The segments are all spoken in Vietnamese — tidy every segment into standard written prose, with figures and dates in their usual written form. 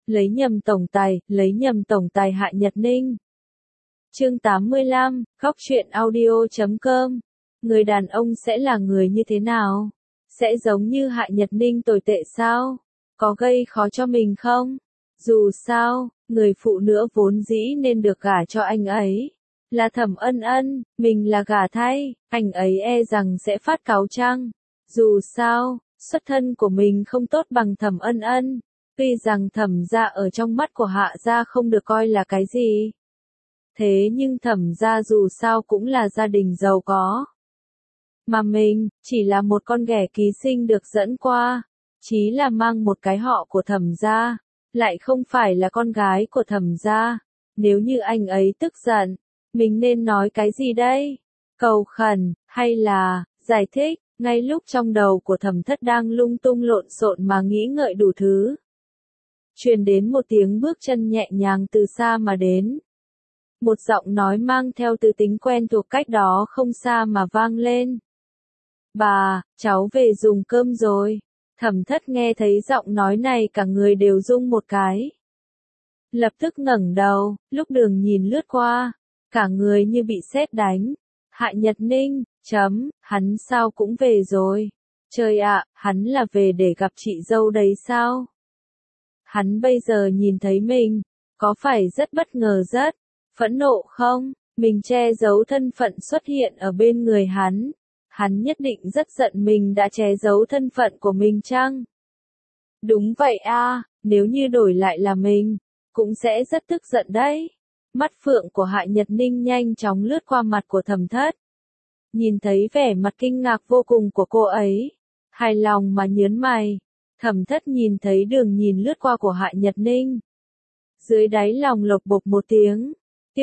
lấy nhầm tổng tài Hạ Nhật Ninh. Chương 85, Góc truyện audio.com. Người đàn ông sẽ là người như thế nào? Sẽ giống như Hạ Nhật Ninh tồi tệ sao? Có gây khó cho mình không? Dù sao, người phụ nữ vốn dĩ nên được gả cho anh ấy. Là Thẩm Ân Ân, mình là gả thay, anh ấy e rằng sẽ phát cáu chăng? Dù sao, xuất thân của mình không tốt bằng Thẩm Ân Ân. Tuy rằng Thẩm gia ở trong mắt của Hạ gia không được coi là cái gì. Thế nhưng Thẩm gia dù sao cũng là gia đình giàu có. Mà mình, chỉ là một con ghẻ ký sinh được dẫn qua. Chí là mang một cái họ của Thẩm gia, lại không phải là con gái của Thẩm gia. Nếu như anh ấy tức giận, mình nên nói cái gì đây? Cầu khẩn, hay là, giải thích? Ngay lúc trong đầu của Thẩm Thất đang lung tung lộn xộn mà nghĩ ngợi đủ thứ. Truyền đến một tiếng bước chân nhẹ nhàng từ xa mà đến. Một giọng nói mang theo từ tính quen thuộc cách đó không xa mà vang lên. Bà, cháu về dùng cơm rồi. Thẩm Thất nghe thấy giọng nói này cả người đều rung một cái. Lập tức ngẩng đầu, lúc đường nhìn lướt qua, cả người như bị sét đánh. Hạ Nhật Ninh, hắn sao cũng về rồi. Trời ạ, hắn là về để gặp chị dâu đấy sao? Hắn bây giờ nhìn thấy mình, có phải rất bất ngờ rất phẫn nộ không? Mình che giấu thân phận xuất hiện ở bên người hắn. Hắn nhất định rất giận mình đã che giấu thân phận của mình chăng? Đúng vậy a, nếu như đổi lại là mình, cũng sẽ rất tức giận đấy. Mắt phượng của Hạ Nhật Ninh nhanh chóng lướt qua mặt của Thẩm Thất. Nhìn thấy vẻ mặt kinh ngạc vô cùng của cô ấy, hài lòng mà nhớn mày. Thẩm Thất nhìn thấy đường nhìn lướt qua của Hạ Nhật Ninh. Dưới đáy lòng lộc bộc một tiếng.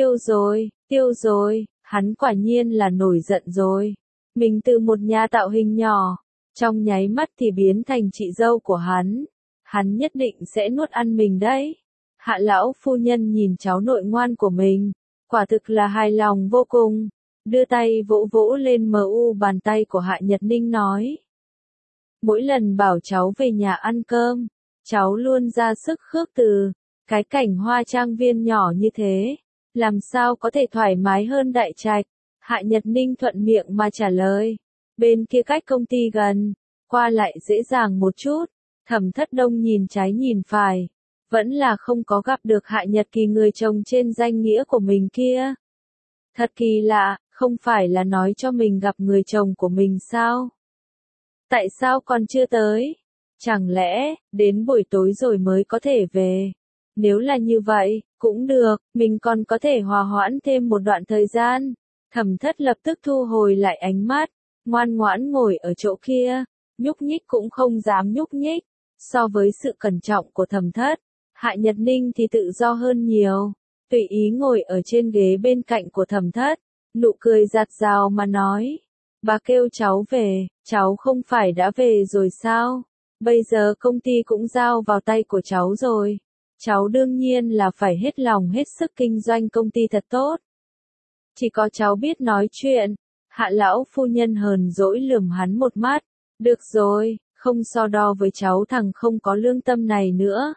Tiêu rồi, hắn quả nhiên là nổi giận rồi. Mình từ một nhà tạo hình nhỏ, trong nháy mắt thì biến thành chị dâu của hắn. Hắn nhất định sẽ nuốt ăn mình đấy. Hạ lão phu nhân nhìn cháu nội ngoan của mình, quả thực là hài lòng vô cùng. Đưa tay vỗ vỗ lên bàn tay của Hạ Nhật Ninh nói. Mỗi lần bảo cháu về nhà ăn cơm, cháu luôn ra sức khước từ. Cái cảnh hoa trang viên nhỏ như thế, làm sao có thể thoải mái hơn đại trạch? Hạ Nhật Ninh thuận miệng mà trả lời. Bên kia cách công ty gần, qua lại dễ dàng một chút. Thẩm Thất Đông nhìn trái nhìn phải, vẫn là không có gặp được Hạ Nhật Kỳ người chồng trên danh nghĩa của mình kia. Thật kỳ lạ, không phải là nói cho mình gặp người chồng của mình sao? Tại sao còn chưa tới? Chẳng lẽ, đến buổi tối rồi mới có thể về? Nếu là như vậy, cũng được, mình còn có thể hòa hoãn thêm một đoạn thời gian. Thẩm Thất lập tức thu hồi lại ánh mắt, ngoan ngoãn ngồi ở chỗ kia, nhúc nhích cũng không dám nhúc nhích. So với sự cẩn trọng của Thẩm Thất, Hạ Nhật Ninh thì tự do hơn nhiều, tùy ý ngồi ở trên ghế bên cạnh của Thẩm Thất, nụ cười giạt rào mà nói. Bà kêu cháu về, cháu không phải đã về rồi sao? Bây giờ công ty cũng giao vào tay của cháu rồi. Cháu đương nhiên là phải hết lòng hết sức kinh doanh công ty thật tốt. Chỉ có cháu biết nói chuyện. Hạ lão phu nhân hờn dỗi lườm hắn một mắt. Được rồi, không so đo với cháu thằng không có lương tâm này nữa.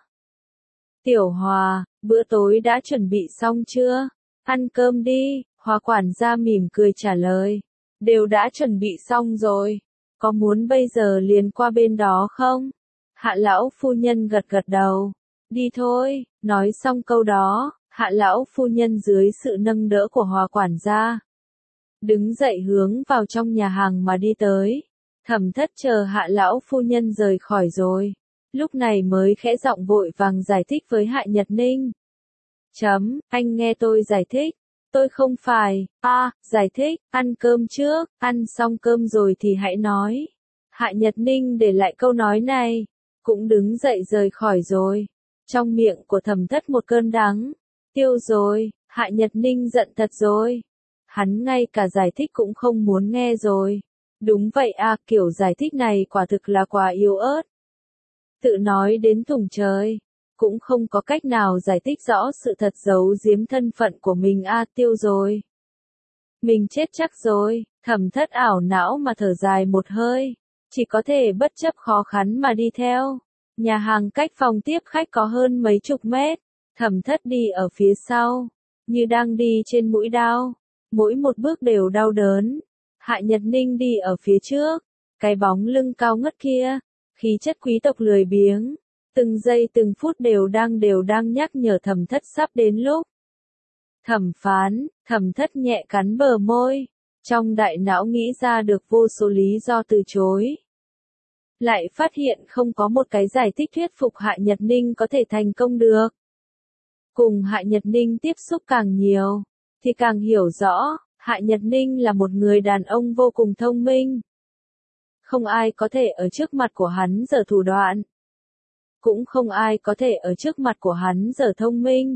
Tiểu Hòa, bữa tối đã chuẩn bị xong chưa? Ăn cơm đi, Hòa quản gia mỉm cười trả lời. Đều đã chuẩn bị xong rồi. Có muốn bây giờ liền qua bên đó không? Hạ lão phu nhân gật gật đầu. Đi thôi, nói xong câu đó, Hạ lão phu nhân dưới sự nâng đỡ của Hòa quản gia, đứng dậy hướng vào trong nhà hàng mà đi tới. Thẩm Thất chờ Hạ lão phu nhân rời khỏi rồi, lúc này mới khẽ giọng vội vàng giải thích với Hạ Nhật Ninh. Anh nghe tôi giải thích. Tôi không phải, giải thích, ăn cơm trước, ăn xong cơm rồi thì hãy nói. Hạ Nhật Ninh để lại câu nói này, cũng đứng dậy rời khỏi rồi. Trong miệng của Thẩm Thất một cơn đắng. Tiêu rồi, Hạ Nhật Ninh giận thật rồi. Hắn ngay cả giải thích cũng không muốn nghe rồi. Đúng vậy kiểu giải thích này quả thực là quá yếu ớt. Tự nói đến thủng trời, cũng không có cách nào giải thích rõ sự thật giấu giếm thân phận của mình Tiêu rồi. Mình chết chắc rồi, Thẩm Thất ảo não mà thở dài một hơi, chỉ có thể bất chấp khó khăn mà đi theo. Nhà hàng cách phòng tiếp khách có hơn mấy chục mét. Thẩm Thất đi ở phía sau, như đang đi trên mũi đao, mỗi một bước đều đau đớn. Hạ Nhật Ninh đi ở phía trước, cái bóng lưng cao ngất kia, khí chất quý tộc lười biếng, từng giây từng phút đều đang nhắc nhở Thẩm Thất sắp đến lúc. Thẩm phán, Thẩm Thất nhẹ cắn bờ môi, trong đại não nghĩ ra được vô số lý do từ chối. Lại phát hiện không có một cái giải thích thuyết phục Hạ Nhật Ninh có thể thành công được. Cùng Hạ Nhật Ninh tiếp xúc càng nhiều, thì càng hiểu rõ, Hạ Nhật Ninh là một người đàn ông vô cùng thông minh. Không ai có thể ở trước mặt của hắn giở thủ đoạn. Cũng không ai có thể ở trước mặt của hắn giở thông minh.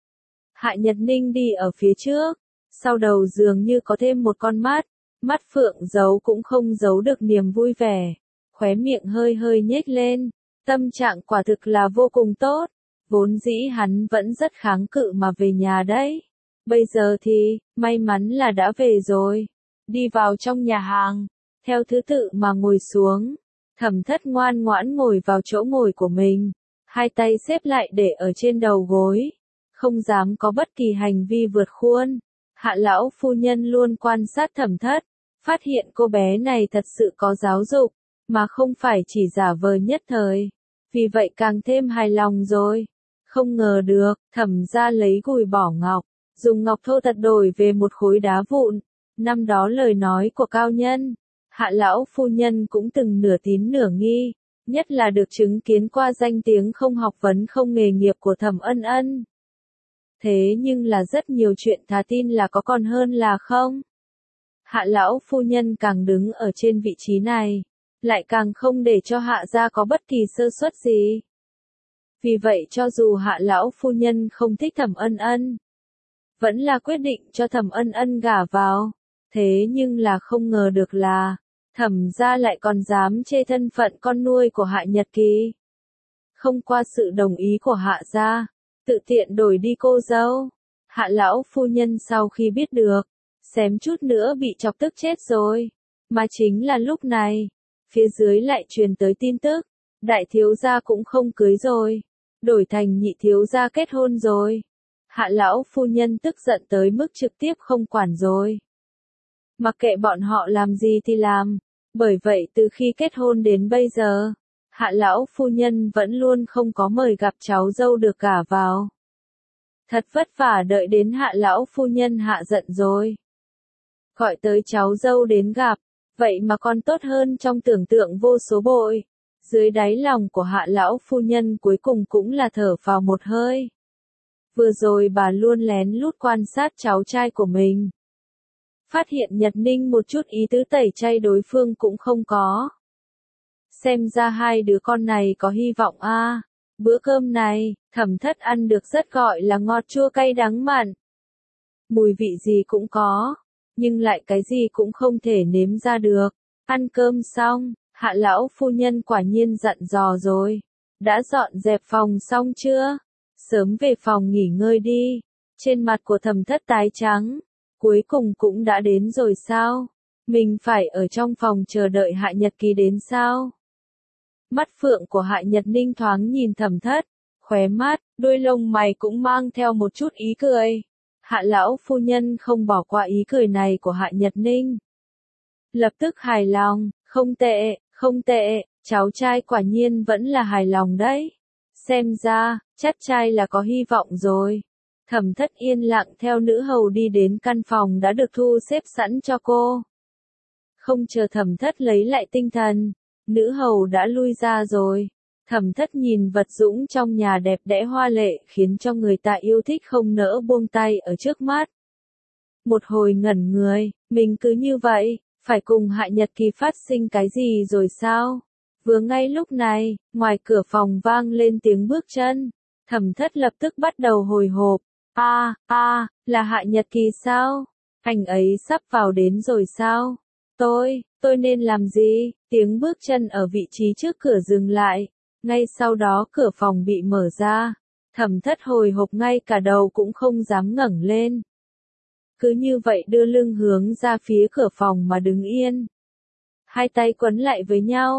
Hạ Nhật Ninh đi ở phía trước, sau đầu dường như có thêm một con mắt, mắt phượng giấu cũng không giấu được niềm vui vẻ, khóe miệng hơi hơi nhếch lên, tâm trạng quả thực là vô cùng tốt, vốn dĩ hắn vẫn rất kháng cự mà về nhà đấy. Bây giờ thì, may mắn là đã về rồi, đi vào trong nhà hàng, theo thứ tự mà ngồi xuống, Thẩm Thất ngoan ngoãn ngồi vào chỗ ngồi của mình, hai tay xếp lại để ở trên đầu gối, không dám có bất kỳ hành vi vượt khuôn. Hạ lão phu nhân luôn quan sát Thẩm Thất, phát hiện cô bé này thật sự có giáo dục, mà không phải chỉ giả vờ nhất thời. Vì vậy càng thêm hài lòng rồi. Không ngờ được, Thẩm gia lấy gùi bỏ ngọc, dùng ngọc thô thật đổi về một khối đá vụn. Năm đó lời nói của cao nhân, Hạ lão phu nhân cũng từng nửa tín nửa nghi, nhất là được chứng kiến qua danh tiếng không học vấn không nghề nghiệp của Thẩm Ân Ân. Thế nhưng là rất nhiều chuyện thà tin là có còn hơn là không. Hạ lão phu nhân càng đứng ở trên vị trí này, lại càng không để cho Hạ gia có bất kỳ sơ suất gì. Vì vậy cho dù Hạ lão phu nhân không thích Thẩm Ân Ân, vẫn là quyết định cho Thẩm Ân Ân gả vào. Thế nhưng là không ngờ được là, Thẩm gia lại còn dám chê thân phận con nuôi của Hạ Nhật Kỳ. Không qua sự đồng ý của Hạ gia, tự tiện đổi đi cô dâu. Hạ lão phu nhân sau khi biết được, xém chút nữa bị chọc tức chết rồi. Mà chính là lúc này, phía dưới lại truyền tới tin tức, đại thiếu gia cũng không cưới rồi, đổi thành nhị thiếu gia kết hôn rồi. Hạ lão phu nhân tức giận tới mức trực tiếp không quản rồi. Mặc kệ bọn họ làm gì thì làm, bởi vậy từ khi kết hôn đến bây giờ, Hạ lão phu nhân vẫn luôn không có mời gặp cháu dâu được gả vào. Thật vất vả đợi đến Hạ lão phu nhân hạ giận rồi. Gọi tới cháu dâu đến gặp, vậy mà còn tốt hơn trong tưởng tượng vô số bội. Dưới đáy lòng của Hạ lão phu nhân cuối cùng cũng là thở phào một hơi. Vừa rồi bà luôn lén lút quan sát cháu trai của mình. Phát hiện Nhật Ninh một chút ý tứ tẩy chay đối phương cũng không có. Xem ra hai đứa con này có hy vọng a. Bữa cơm này, Thẩm Thất ăn được rất gọi là ngọt chua cay đắng mặn. Mùi vị gì cũng có, nhưng lại cái gì cũng không thể nếm ra được. Ăn cơm xong, Hạ lão phu nhân quả nhiên dặn dò rồi. Đã dọn dẹp phòng xong chưa? Sớm về phòng nghỉ ngơi đi. Trên mặt của Thẩm Thất tái trắng. Cuối cùng cũng đã đến rồi sao? Mình phải ở trong phòng chờ đợi Hạ Nhật Kỳ đến sao? Mắt phượng của Hạ Nhật Ninh thoáng nhìn Thẩm Thất, khóe mắt, đôi lông mày cũng mang theo một chút ý cười. Hạ lão phu nhân không bỏ qua ý cười này của Hạ Nhật Ninh. Lập tức hài lòng, không tệ, không tệ, cháu trai quả nhiên vẫn là hài lòng đấy. Xem ra, chắc trai là có hy vọng rồi. Thẩm Thất yên lặng theo nữ hầu đi đến căn phòng đã được thu xếp sẵn cho cô. Không chờ Thẩm Thất lấy lại tinh thần, nữ hầu đã lui ra rồi. Thẩm Thất nhìn vật dũng trong nhà đẹp đẽ hoa lệ khiến cho người ta yêu thích không nỡ buông tay ở trước mắt. Một hồi ngẩn người, mình cứ như vậy, phải cùng Hạ Nhật Kỳ phát sinh cái gì rồi sao? Vừa ngay lúc này, ngoài cửa phòng vang lên tiếng bước chân. Thẩm Thất lập tức bắt đầu hồi hộp. Là Hạ Nhật Kỳ sao? Anh ấy sắp vào đến rồi sao? Tôi nên làm gì? Tiếng bước chân ở vị trí trước cửa dừng lại. Ngay sau đó cửa phòng bị mở ra. Thẩm Thất hồi hộp ngay cả đầu cũng không dám ngẩng lên. Cứ như vậy đưa lưng hướng ra phía cửa phòng mà đứng yên. Hai tay quấn lại với nhau.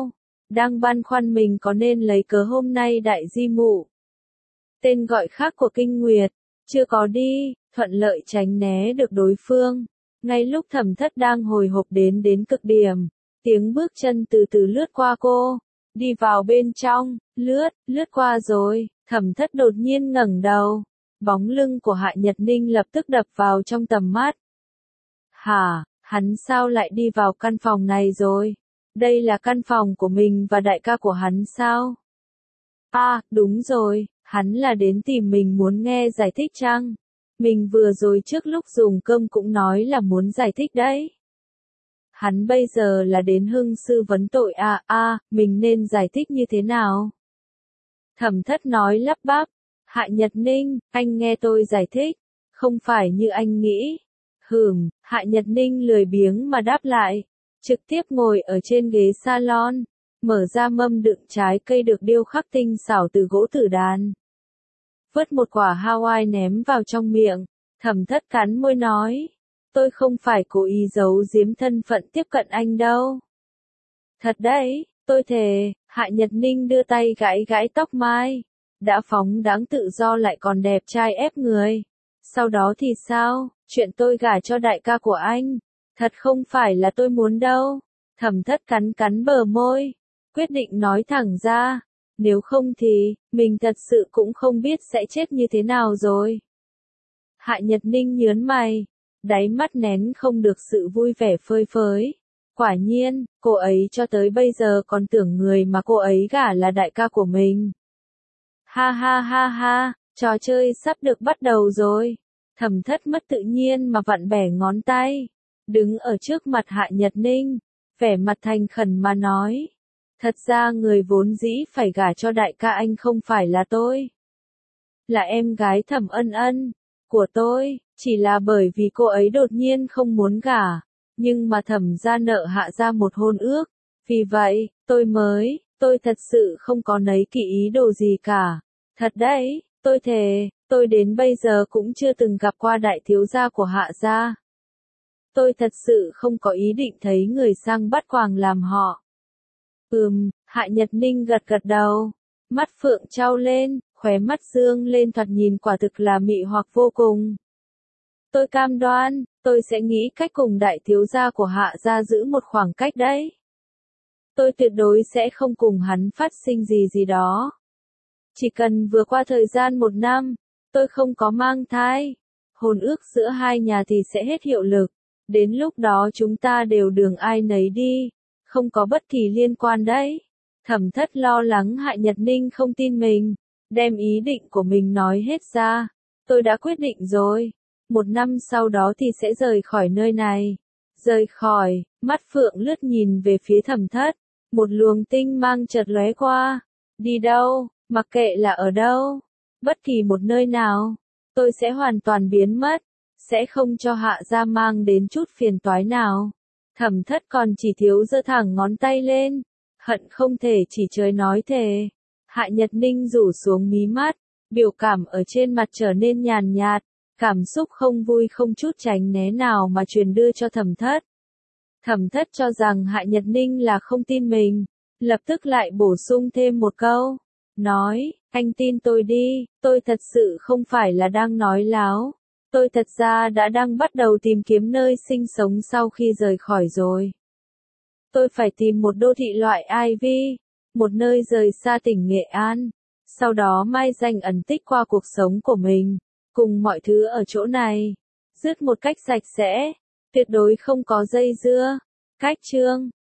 đang băn khoăn mình có nên lấy cớ hôm nay đại di mụ, tên gọi khác của kinh nguyệt, chưa có đi, thuận lợi tránh né được đối phương. Ngay lúc Thẩm Thất đang hồi hộp đến cực điểm, tiếng bước chân từ từ lướt qua cô, đi vào bên trong, lướt qua rồi, Thẩm Thất đột nhiên ngẩng đầu, bóng lưng của Hạ Nhật Ninh lập tức đập vào trong tầm mắt. Hả, hắn sao lại đi vào căn phòng này rồi? Đây là căn phòng của mình và đại ca của hắn sao? À, đúng rồi, hắn là đến tìm mình muốn nghe giải thích chăng? Mình vừa rồi trước lúc dùng cơm cũng nói là muốn giải thích đấy. Hắn bây giờ là đến hưng sư vấn tội mình nên giải thích như thế nào? Thẩm Thất nói lắp bắp, Hạ Nhật Ninh, anh nghe tôi giải thích, không phải như anh nghĩ. Hạ Nhật Ninh lười biếng mà đáp lại, trực tiếp ngồi ở trên ghế salon, mở ra mâm đựng trái cây được điêu khắc tinh xảo từ gỗ tử đàn. Vớt một quả Hawaii ném vào trong miệng, Thẩm Thất cắn môi nói, tôi không phải cố ý giấu giếm thân phận tiếp cận anh đâu. Thật đấy, tôi thề. Hạ Nhật Ninh đưa tay gãi tóc mai, đã phóng đáng tự do lại còn đẹp trai ép người. Sau đó thì sao, chuyện tôi gả cho đại ca của anh, thật không phải là tôi muốn đâu. Thẩm Thất cắn bờ môi, quyết định nói thẳng ra, nếu không thì, mình thật sự cũng không biết sẽ chết như thế nào rồi. Hạ Nhật Ninh nhớn mày, đáy mắt nén không được sự vui vẻ phơi phới. Quả nhiên, cô ấy cho tới bây giờ còn tưởng người mà cô ấy gả là đại ca của mình. Ha, trò chơi sắp được bắt đầu rồi. Thẩm Thất mất tự nhiên mà vặn bẻ ngón tay, đứng ở trước mặt Hạ Nhật Ninh, vẻ mặt thành khẩn mà nói. Thật ra người vốn dĩ phải gả cho đại ca anh không phải là tôi. Là em gái Thẩm Ân Ân, của tôi, chỉ là bởi vì cô ấy đột nhiên không muốn gả. Nhưng mà Thẩm gia nợ Hạ gia một hôn ước, vì vậy, tôi thật sự không có nấy kỵ ý đồ gì cả. Thật đấy, tôi thề, tôi đến bây giờ cũng chưa từng gặp qua đại thiếu gia của Hạ gia. Tôi thật sự không có ý định thấy người sang bắt quàng làm họ. Hạ Nhật Ninh gật đầu, mắt phượng trao lên, khóe mắt dương lên thoạt nhìn quả thực là mị hoặc vô cùng. Tôi cam đoan, tôi sẽ nghĩ cách cùng đại thiếu gia của Hạ gia giữ một khoảng cách đấy. Tôi tuyệt đối sẽ không cùng hắn phát sinh gì đó. Chỉ cần vừa qua thời gian 1 năm, tôi không có mang thai, hôn ước giữa hai nhà thì sẽ hết hiệu lực. Đến lúc đó chúng ta đều đường ai nấy đi, không có bất kỳ liên quan đấy. Thẩm Thất lo lắng Hạ Nhật Ninh không tin mình, đem ý định của mình nói hết ra. Tôi đã quyết định rồi. 1 năm sau đó thì sẽ rời khỏi nơi này. Rời khỏi, mắt phượng lướt nhìn về phía Thẩm Thất, một luồng tinh mang chợt lóe qua. Đi đâu, mặc kệ là ở đâu, bất kỳ một nơi nào, tôi sẽ hoàn toàn biến mất, sẽ không cho Hạ gia mang đến chút phiền toái nào. Thẩm Thất còn chỉ thiếu giơ thẳng ngón tay lên, hận không thể chỉ trời nói thề. Hạ Nhật Ninh rủ xuống mí mắt, biểu cảm ở trên mặt trở nên nhàn nhạt. Cảm xúc không vui không chút tránh né nào mà truyền đưa cho Thẩm Thất. Thẩm Thất cho rằng Hạ Nhật Ninh là không tin mình, lập tức lại bổ sung thêm một câu, nói, anh tin tôi đi, tôi thật sự không phải là đang nói láo, tôi thật ra đã đang bắt đầu tìm kiếm nơi sinh sống sau khi rời khỏi rồi. Tôi phải tìm một đô thị loại Ivy, một nơi rời xa tỉnh Nghệ An, sau đó mai danh ẩn tích qua cuộc sống của mình. Cùng mọi thứ ở chỗ này, dứt một cách sạch sẽ, tuyệt đối không có dây dưa. Cách chương